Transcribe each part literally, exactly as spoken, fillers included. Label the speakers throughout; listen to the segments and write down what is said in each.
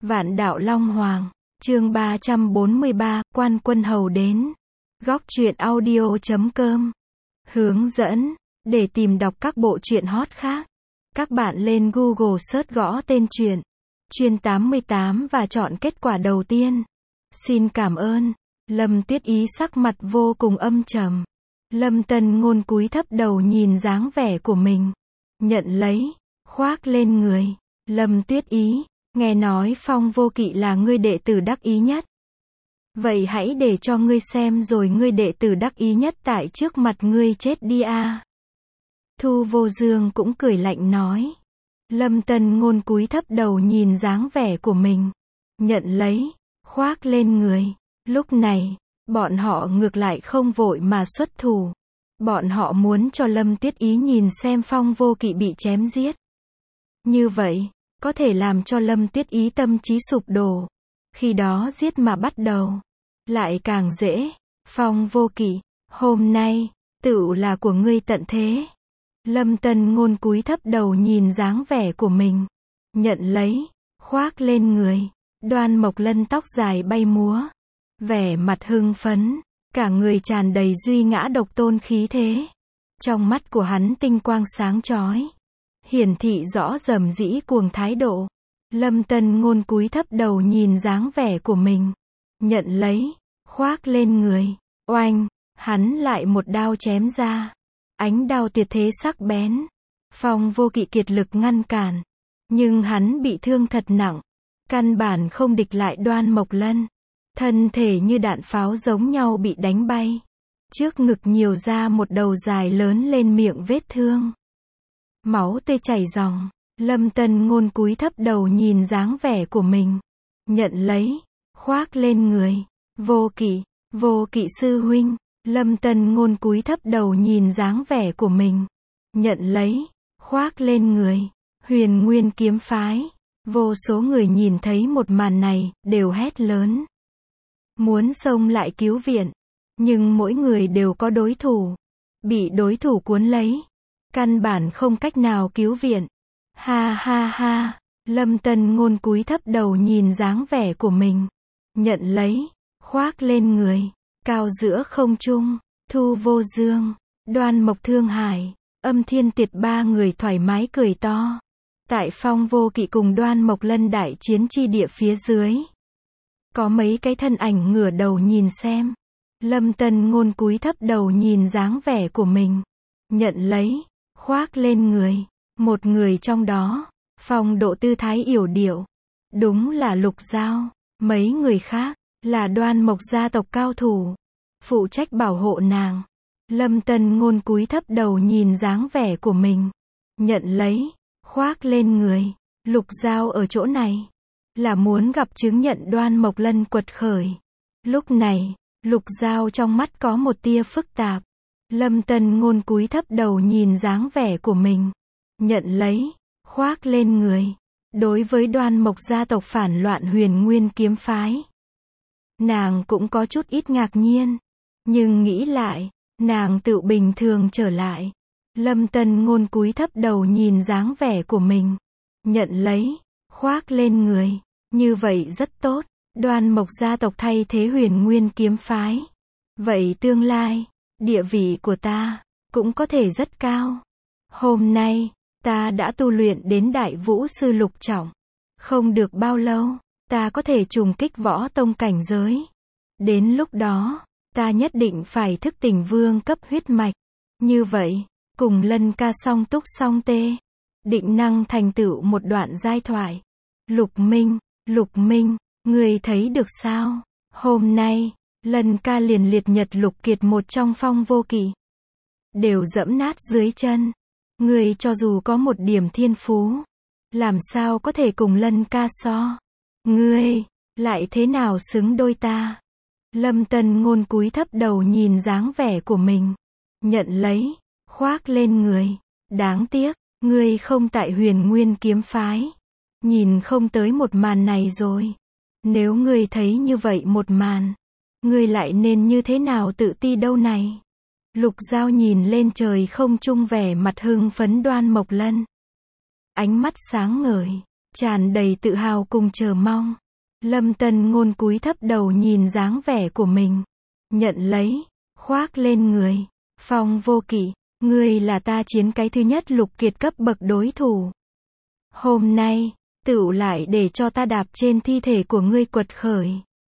Speaker 1: Vạn đạo Long Hoàng, chương ba trăm bốn mươi ba, Quan Quân Hầu đến. Góc truyện audio chấm com. Hướng dẫn, để tìm đọc các bộ truyện hot khác, các bạn lên Google search gõ tên truyện Chuyên tám mươi tám và chọn kết quả đầu tiên. Xin cảm ơn. Lâm Tuyết Ý sắc mặt vô cùng âm trầm. Lâm Tân Ngôn cúi thấp đầu nhìn dáng vẻ của mình, nhận lấy, khoác lên người. Lâm Tuyết Ý, nghe nói Phong Vô Kỵ là ngươi đệ tử đắc ý nhất. Vậy hãy để cho ngươi xem rồi ngươi đệ tử đắc ý nhất tại trước mặt ngươi chết đi a. Thu Vô Dương cũng cười lạnh nói. Lâm Tân Ngôn cúi thấp đầu nhìn dáng vẻ của mình, nhận lấy, khoác lên người. Lúc này, bọn họ ngược lại không vội mà xuất thủ. Bọn họ muốn cho Lâm Tuyết Ý nhìn xem Phong Vô Kỵ bị chém giết. Như vậy, có thể làm cho Lâm Tuyết Ý tâm trí sụp đổ. Khi đó giết mà bắt đầu, lại càng dễ. Phong Vô Kỵ, hôm nay, tựu là của ngươi tận thế. Lâm Tân Ngôn cúi thấp đầu nhìn dáng vẻ của mình, nhận lấy, khoác lên người. Đoan Mộc Lân tóc dài bay múa, vẻ mặt hưng phấn, cả người tràn đầy duy ngã độc tôn khí thế. Trong mắt của hắn tinh quang sáng chói, hiển thị rõ dầm dĩ cuồng thái độ. Lâm Tân Ngôn cúi thấp đầu nhìn dáng vẻ của mình, nhận lấy, khoác lên người. Oanh, hắn lại một đao chém ra. Ánh đao tuyệt thế sắc bén. Phong Vô Kỵ kiệt lực ngăn cản, nhưng hắn bị thương thật nặng, căn bản không địch lại Đoan Mộc Lân. Thân thể như đạn pháo giống nhau bị đánh bay. Trước ngực nhiều ra một đầu dài lớn lên miệng vết thương. Máu tươi chảy ròng. Lâm Tân Ngôn cúi thấp đầu nhìn dáng vẻ của mình, nhận lấy, khoác lên người. Vô Kỵ, Vô Kỵ sư huynh. Lâm Tân Ngôn cúi thấp đầu nhìn dáng vẻ của mình, nhận lấy, khoác lên người. Huyền Nguyên kiếm phái. Vô số người nhìn thấy một màn này, đều hét lớn, muốn xông lại cứu viện. Nhưng mỗi người đều có đối thủ, bị đối thủ cuốn lấy, căn bản không cách nào cứu viện. Ha ha ha. Lâm Tân Ngôn cúi thấp đầu nhìn dáng vẻ của mình, nhận lấy, khoác lên người. Cao giữa không trung, Thu Vô Dương, Đoan Mộc Thương Hải, Âm Thiên Tiệt ba người thoải mái cười to. Tại Phong Vô Kỵ cùng Đoan Mộc Lân đại chiến chi địa phía dưới, có mấy cái thân ảnh ngửa đầu nhìn xem. Lâm Tân Ngôn cúi thấp đầu nhìn dáng vẻ của mình, nhận lấy, khoác lên người. Một người trong đó, phong độ tư thái yểu điệu, đúng là Lục Giao. Mấy người khác, là Đoan Mộc gia tộc cao thủ, phụ trách bảo hộ nàng. Lâm Tân Ngôn cúi thấp đầu nhìn dáng vẻ của mình, nhận lấy, khoác lên người. Lục Giao ở chỗ này, là muốn gặp chứng nhận Đoan Mộc Lân quật khởi. Lúc này, Lục Giao trong mắt có một tia phức tạp. Lâm Tân Ngôn cúi thấp đầu nhìn dáng vẻ của mình, nhận lấy, khoác lên người. Đối với Đoan Mộc gia tộc phản loạn Huyền Nguyên kiếm phái, nàng cũng có chút ít ngạc nhiên, nhưng nghĩ lại, nàng tự bình thường trở lại. Lâm Tân Ngôn cúi thấp đầu nhìn dáng vẻ của mình, nhận lấy, khoác lên người. Như vậy rất tốt. Đoan Mộc gia tộc thay thế Huyền Nguyên kiếm phái, vậy tương lai, địa vị của ta cũng có thể rất cao. Hôm nay, ta đã tu luyện đến Đại Vũ sư lục trọng, không được bao lâu, ta có thể trùng kích võ tông cảnh giới. Đến lúc đó, ta nhất định phải thức tỉnh vương cấp huyết mạch. Như vậy, cùng Lân ca song túc song tê, định năng thành tựu một đoạn giai thoại. Lục Minh, Lục Minh, ngươi thấy được sao? Hôm nay, Lân ca liền liệt nhật Lục Kiệt một trong Phong Vô Kỵ, đều dẫm nát dưới chân. Ngươi cho dù có một điểm thiên phú, làm sao có thể cùng Lân ca so? Ngươi, lại thế nào xứng đôi ta? Lâm Tân Ngôn cúi thấp đầu nhìn dáng vẻ của mình, nhận lấy, khoác lên người. Đáng tiếc, ngươi không tại Huyền Nguyên kiếm phái, nhìn không tới một màn này rồi. Nếu ngươi thấy như vậy một màn, ngươi lại nên như thế nào tự ti đâu này? Lục Giao nhìn lên trời không trung vẻ mặt hưng phấn Đoan Mộc Lân, ánh mắt sáng ngời. tràn đầy tự hào cùng chờ mong. Lâm Tân Ngôn cúi thấp đầu nhìn dáng vẻ của mình. Nhận lấy, khoác lên người. Phong Vô Kỵ, ngươi là ta chiến cái thứ nhất lục kiệt cấp bậc đối thủ. Hôm nay, tựu lại để cho ta đạp trên thi thể của ngươi quật khởi.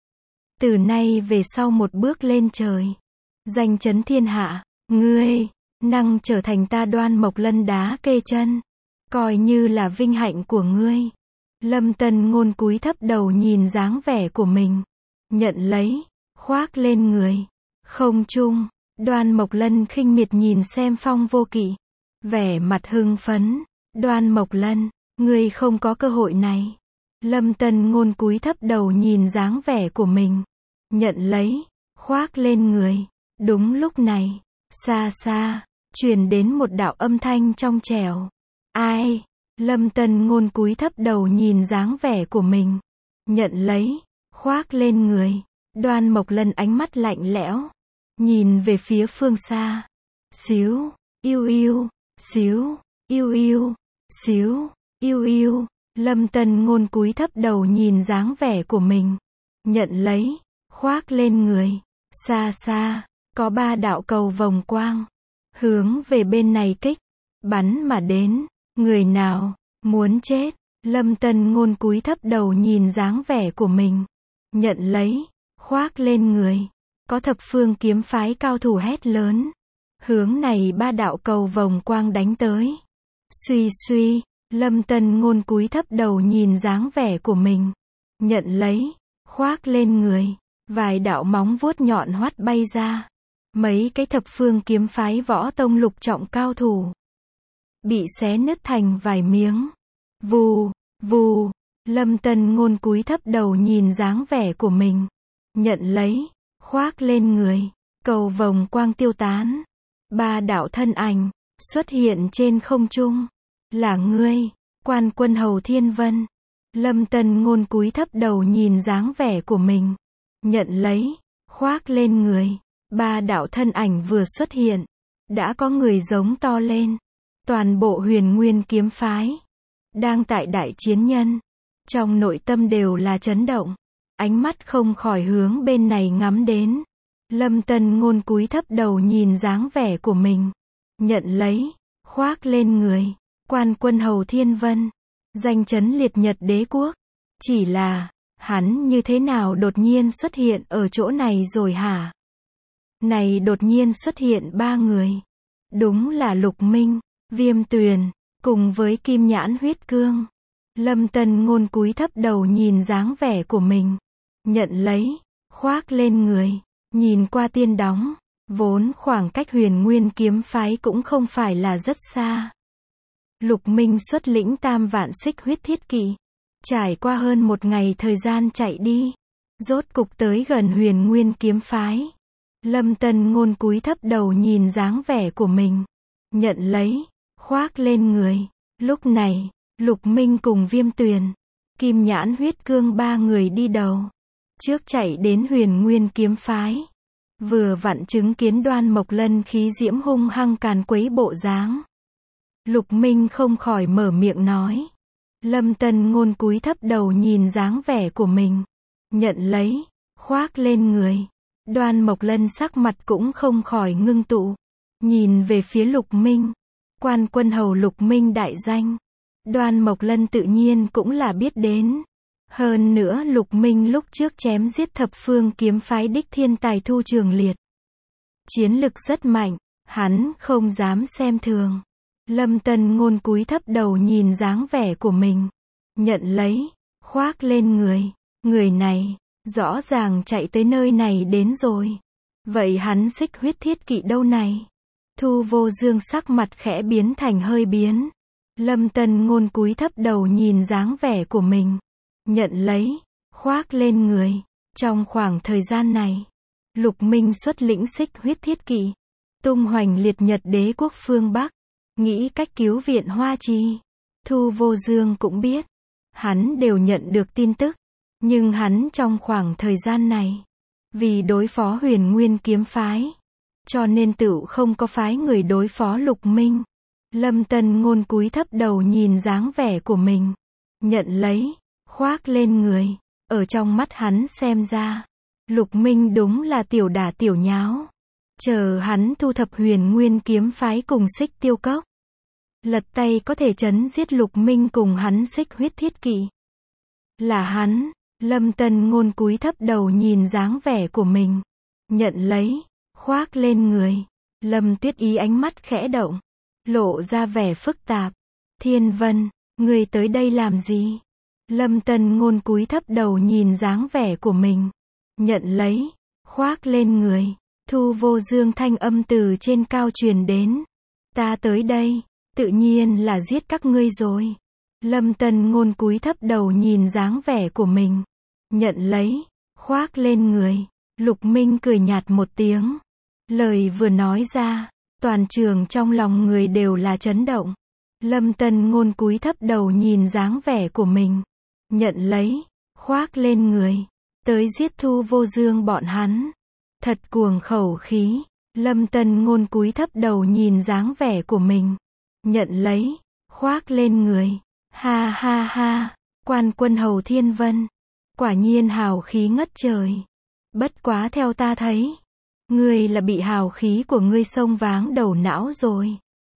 Speaker 1: Từ nay về sau một bước lên trời. Danh chấn thiên hạ, ngươi, năng trở thành ta Đoan Mộc Lân đá kê chân. Coi như là vinh hạnh của ngươi. Lâm Tân Ngôn cúi thấp đầu nhìn dáng vẻ của mình. Nhận lấy, khoác lên người. Không trung, Đoan Mộc Lân khinh miệt nhìn xem Phong Vô Kỵ. Vẻ mặt hưng phấn. Đoan Mộc Lân, ngươi không có cơ hội này. Lâm Tân Ngôn cúi thấp đầu nhìn dáng vẻ của mình. Nhận lấy, khoác lên người. Đúng lúc này, xa xa, truyền đến một đạo âm thanh trong trẻo. Ai? Lâm Tân Ngôn cúi thấp đầu nhìn dáng vẻ của mình. Nhận lấy, khoác lên người. Đoan Mộc Lân ánh mắt lạnh lẽo. Nhìn về phía phương xa. Xíu, yêu yêu, xíu, yêu yêu, xíu, yêu yêu. Lâm Tân Ngôn cúi thấp đầu nhìn dáng vẻ của mình. Nhận lấy, khoác lên người. Xa xa, có ba đạo cầu vòng quang. Hướng về bên này kích. Bắn mà đến. Người nào, muốn chết. Lâm Tân Ngôn cúi thấp đầu nhìn dáng vẻ của mình. Nhận lấy, khoác lên người. Có thập phương kiếm phái cao thủ hét lớn. Hướng này ba đạo cầu vòng quang đánh tới. Suy suy, Lâm Tân Ngôn cúi thấp đầu nhìn dáng vẻ của mình. Nhận lấy, khoác lên người. Vài đạo móng vuốt nhọn hoắt bay ra. Mấy cái thập phương kiếm phái võ tông lục trọng cao thủ bị xé nứt thành vài miếng. Vù, vù, Lâm Tân Ngôn cúi thấp đầu nhìn dáng vẻ của mình. Nhận lấy, khoác lên người. Cầu vòng quang tiêu tán. Ba đạo thân ảnh xuất hiện trên không trung. Là ngươi, Quan Quân Hầu Thiên Vân. Lâm Tân Ngôn cúi thấp đầu nhìn dáng vẻ của mình. Nhận lấy, khoác lên người. Ba đạo thân ảnh vừa xuất hiện. Đã có người giống to lên. Toàn bộ Huyền Nguyên kiếm phái đang tại đại chiến nhân. Trong nội tâm đều là chấn động. Ánh mắt không khỏi hướng bên này ngắm đến. Lâm Tân Ngôn cúi thấp đầu nhìn dáng vẻ của mình. Nhận lấy, khoác lên người. Quan Quân Hầu Thiên Vân. Danh chấn liệt Nhật đế quốc. Chỉ là, hắn như thế nào đột nhiên xuất hiện ở chỗ này rồi hả? Này đột nhiên xuất hiện ba người. Đúng là Lục Minh, Viêm Tuyền, cùng với Kim Nhãn Huyết Cương. Lâm Tân Ngôn cúi thấp đầu nhìn dáng vẻ của mình. Nhận lấy, khoác lên người. Nhìn qua tiên đóng, vốn khoảng cách Huyền Nguyên kiếm phái cũng không phải là rất xa. Lục Minh xuất lĩnh tam vạn xích huyết thiết kỵ. Trải qua hơn một ngày thời gian chạy đi. Rốt cục tới gần Huyền Nguyên kiếm phái. Lâm Tân Ngôn cúi thấp đầu nhìn dáng vẻ của mình. Nhận lấy, khoác lên người. Lúc này, Lục Minh cùng Viêm Tuyền, Kim Nhãn Huyết Cương ba người đi đầu. Trước chạy đến Huyền Nguyên kiếm phái. Vừa vặn chứng kiến Đoan Mộc Lân khí diễm hung hăng càn quấy bộ dáng. Lục Minh không khỏi mở miệng nói. Lâm Tân Ngôn cúi thấp đầu nhìn dáng vẻ của mình. Nhận lấy, khoác lên người. Đoan Mộc Lân sắc mặt cũng không khỏi ngưng tụ. Nhìn về phía Lục Minh. Quan Quân Hầu Lục Minh đại danh. Đoan Mộc Lân tự nhiên cũng là biết đến. Hơn nữa Lục Minh lúc trước chém giết thập phương kiếm phái đích thiên tài Thu Trường Liệt. Chiến lực rất mạnh, hắn không dám xem thường. Lâm Tân Ngôn cúi thấp đầu nhìn dáng vẻ của mình. Nhận lấy, khoác lên người. Người này, rõ ràng chạy tới nơi này đến rồi. Vậy hắn xích huyết thiết kỵ đâu này? Thu Vô Dương sắc mặt khẽ biến thành hơi biến. Lâm Tân Ngôn cúi thấp đầu nhìn dáng vẻ của mình. Nhận lấy, khoác lên người. Trong khoảng thời gian này, Lục Minh xuất lĩnh xích huyết thiết kỵ. Tung hoành liệt Nhật đế quốc phương Bắc. Nghĩ cách cứu viện Hoa Chi. Thu Vô Dương cũng biết. Hắn đều nhận được tin tức. Nhưng hắn trong khoảng thời gian này, vì đối phó Huyền Nguyên kiếm phái, cho nên tựu không có phái người đối phó Lục Minh. Lâm Tân Ngôn cúi thấp đầu nhìn dáng vẻ của mình. nhận lấy, khoác lên người. Ở trong mắt hắn xem ra, Lục Minh đúng là tiểu đả tiểu nháo. Chờ hắn thu thập Huyền Nguyên kiếm phái cùng Xích Tiêu Cốc, lật tay có thể chấn giết Lục Minh cùng hắn Xích Huyết Thiết Kỵ. Là hắn. Lâm Tân Ngôn cúi thấp đầu nhìn dáng vẻ của mình, nhận lấy, khoác lên người. Lâm Tuyết Ý ánh mắt khẽ động, lộ ra vẻ phức tạp. Thiên Vân, ngươi tới đây làm gì? Lâm Tân Ngôn cúi thấp đầu nhìn dáng vẻ của mình, nhận lấy, khoác lên người. Thu Vô Dương thanh âm từ trên cao truyền đến. Ta tới đây, tự nhiên là giết các ngươi rồi. Lâm Tân Ngôn cúi thấp đầu nhìn dáng vẻ của mình, nhận lấy, khoác lên người. Lục Minh cười nhạt một tiếng. Lời vừa nói ra, toàn trường trong lòng người đều là chấn động. Lâm Tân Ngôn cúi thấp đầu nhìn dáng vẻ của mình, nhận lấy, khoác lên người, tới giết Thu Vô Dương bọn hắn. Thật cuồng khẩu khí. Lâm Tân Ngôn cúi thấp đầu nhìn dáng vẻ của mình, nhận lấy, khoác lên người. Ha ha ha, Quan Quân Hầu Thiên Vân, quả nhiên hào khí ngất trời. Bất quá theo ta thấy, ngươi là bị hào khí của ngươi xông váng đầu não rồi.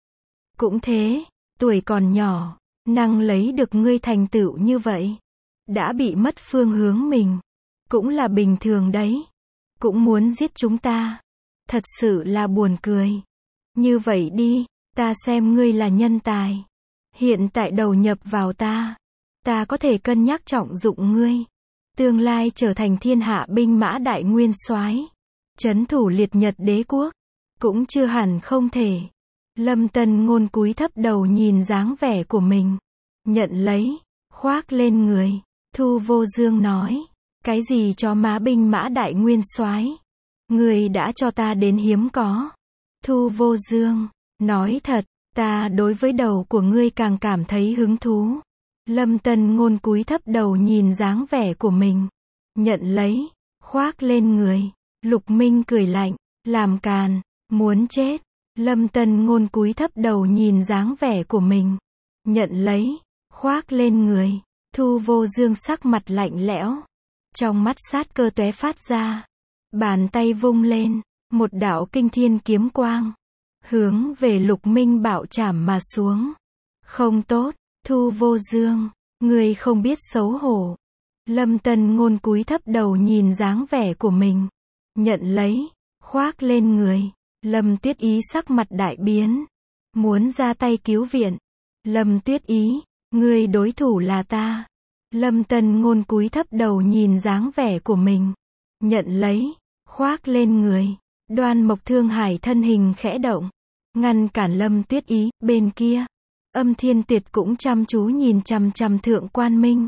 Speaker 1: Cũng thế, tuổi còn nhỏ, năng lấy được ngươi thành tựu như vậy, đã bị mất phương hướng mình, cũng là bình thường đấy. Cũng muốn giết chúng ta, thật sự là buồn cười. Như vậy đi, ta xem ngươi là nhân tài, hiện tại đầu nhập vào ta, ta có thể cân nhắc trọng dụng ngươi, tương lai trở thành thiên hạ binh mã đại nguyên soái, trấn thủ liệt Nhật đế quốc, cũng chưa hẳn không thể. Lâm Tân Ngôn cúi thấp đầu nhìn dáng vẻ của mình, nhận lấy, khoác lên người. Thu Vô Dương nói, cái gì cho má binh mã đại nguyên soái? Ngươi đã cho ta đến hiếm có. Thu Vô Dương, nói thật, ta đối với đầu của ngươi càng cảm thấy hứng thú. Lâm Tân Ngôn cúi thấp đầu nhìn dáng vẻ của mình, nhận lấy, khoác lên người. Lục Minh cười lạnh, làm càn, muốn chết. Lâm Tân Ngôn cúi thấp đầu nhìn dáng vẻ của mình, nhận lấy, khoác lên người. Thu Vô Dương sắc mặt lạnh lẽo, trong mắt sát cơ tóe phát ra, bàn tay vung lên, một đạo kinh thiên kiếm quang, hướng về Lục Minh bạo chảm mà xuống. Không tốt, Thu Vô Dương, ngươi không biết xấu hổ. Lâm Tân Ngôn cúi thấp đầu nhìn dáng vẻ của mình, nhận lấy, khoác lên người. Lâm Tuyết Ý sắc mặt đại biến, muốn ra tay cứu viện. Lâm Tuyết Ý, ngươi đối thủ là ta. Lâm Tân Ngôn cúi thấp đầu nhìn dáng vẻ của mình, nhận lấy, khoác lên người. Đoan Mộc Thương Hải thân hình khẽ động, ngăn cản Lâm Tuyết Ý. Bên kia, Âm Thiên Tiệt cũng chăm chú nhìn chằm chằm Thượng Quan Minh,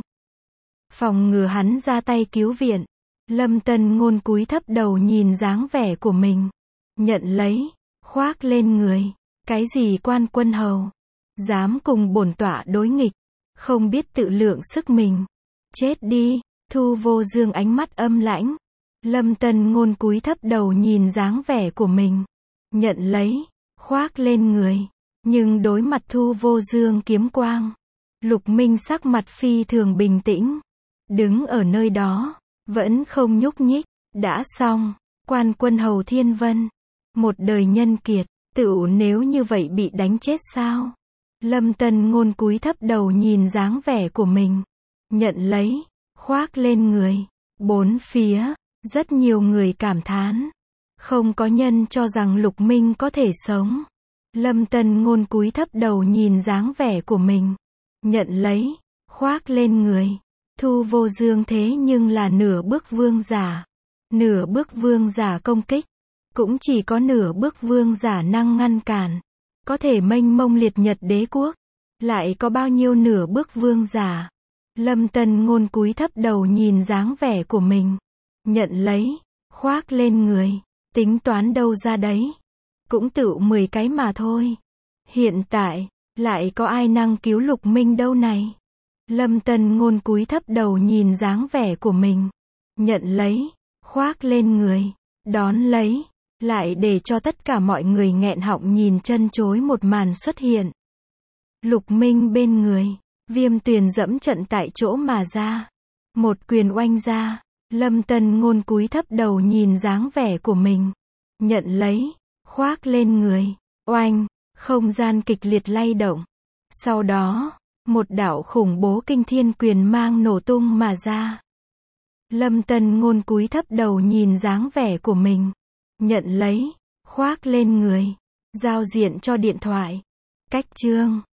Speaker 1: phòng ngừa hắn ra tay cứu viện. Lâm Tân Ngôn cúi thấp đầu nhìn dáng vẻ của mình, nhận lấy, khoác lên người. Cái gì Quan Quân Hầu, dám cùng bổn tọa đối nghịch, không biết tự lượng sức mình. Chết đi. Thu Vô Dương ánh mắt âm lãnh. Lâm Tân Ngôn cúi thấp đầu nhìn dáng vẻ của mình, nhận lấy, khoác lên người. Nhưng đối mặt Thu Vô Dương kiếm quang, Lục Minh sắc mặt phi thường bình tĩnh, đứng ở nơi đó, vẫn không nhúc nhích. Đã xong. Quan Quân Hầu Thiên Vân, một đời nhân kiệt, tựu nếu như vậy bị đánh chết sao? Lâm Tân Ngôn cúi thấp đầu nhìn dáng vẻ của mình, nhận lấy, khoác lên người. Bốn phía, rất nhiều người cảm thán, không có nhân cho rằng Lục Minh có thể sống. Lâm Tân Ngôn cúi thấp đầu nhìn dáng vẻ của mình, nhận lấy, khoác lên người. Thu Vô Dương thế nhưng là nửa bước vương giả, nửa bước vương giả công kích, cũng chỉ có nửa bước vương giả năng ngăn cản, có thể mênh mông liệt Nhật đế quốc, lại có bao nhiêu nửa bước vương giả? Lâm Tân Ngôn cúi thấp đầu nhìn dáng vẻ của mình, nhận lấy, khoác lên người. Tính toán đâu ra đấy, cũng tựu mười cái mà thôi. Hiện tại, lại có ai năng cứu Lục Minh đâu này? Lâm Tân Ngôn cúi thấp đầu nhìn dáng vẻ của mình, nhận lấy, khoác lên người. Đón lấy, lại để cho tất cả mọi người nghẹn họng nhìn chân chối một màn xuất hiện. Lục Minh bên người, Viêm Tuyền dẫm trận tại chỗ mà ra. Một quyền oanh ra. Lâm Tân Ngôn cúi thấp đầu nhìn dáng vẻ của mình. Nhận lấy. Khoác lên người. Oanh. Không gian kịch liệt lay động. Sau đó, một đạo khủng bố kinh thiên quyền mang nổ tung mà ra. Lâm Tân Ngôn cúi thấp đầu nhìn dáng vẻ của mình. Nhận lấy. Khoác lên người. Giao diện cho điện thoại. Cách chương.